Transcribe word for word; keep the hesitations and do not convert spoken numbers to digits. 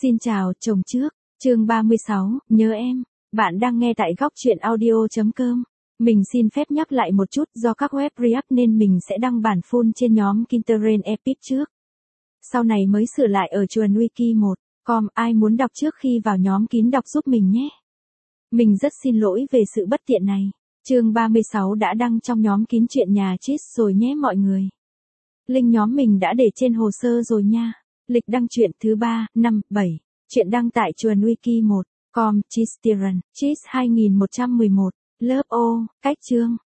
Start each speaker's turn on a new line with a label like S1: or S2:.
S1: Xin chào, chồng trước, chương ba mươi sáu, nhớ em. Bạn đang nghe tại góc truyện audio chấm com. Mình xin phép nhắc lại một chút, do các web React nên mình sẽ đăng bản full trên nhóm Kinterrain Epic trước. Sau này mới sửa lại ở chuồn wiki một com, ai muốn đọc trước khi vào nhóm kín đọc giúp mình nhé. Mình rất xin lỗi về sự bất tiện này. Chương ba mươi sáu đã đăng trong nhóm kín chuyện nhà Cheese rồi nhé mọi người. Link nhóm mình đã để trên hồ sơ rồi nha. Lịch đăng truyện thứ ba, năm, bảy. Truyện đăng tại chuồn wiki một com, Cheese Tyran, Cheese hai nghìn một trăm mười một. Lớp O, cách chương.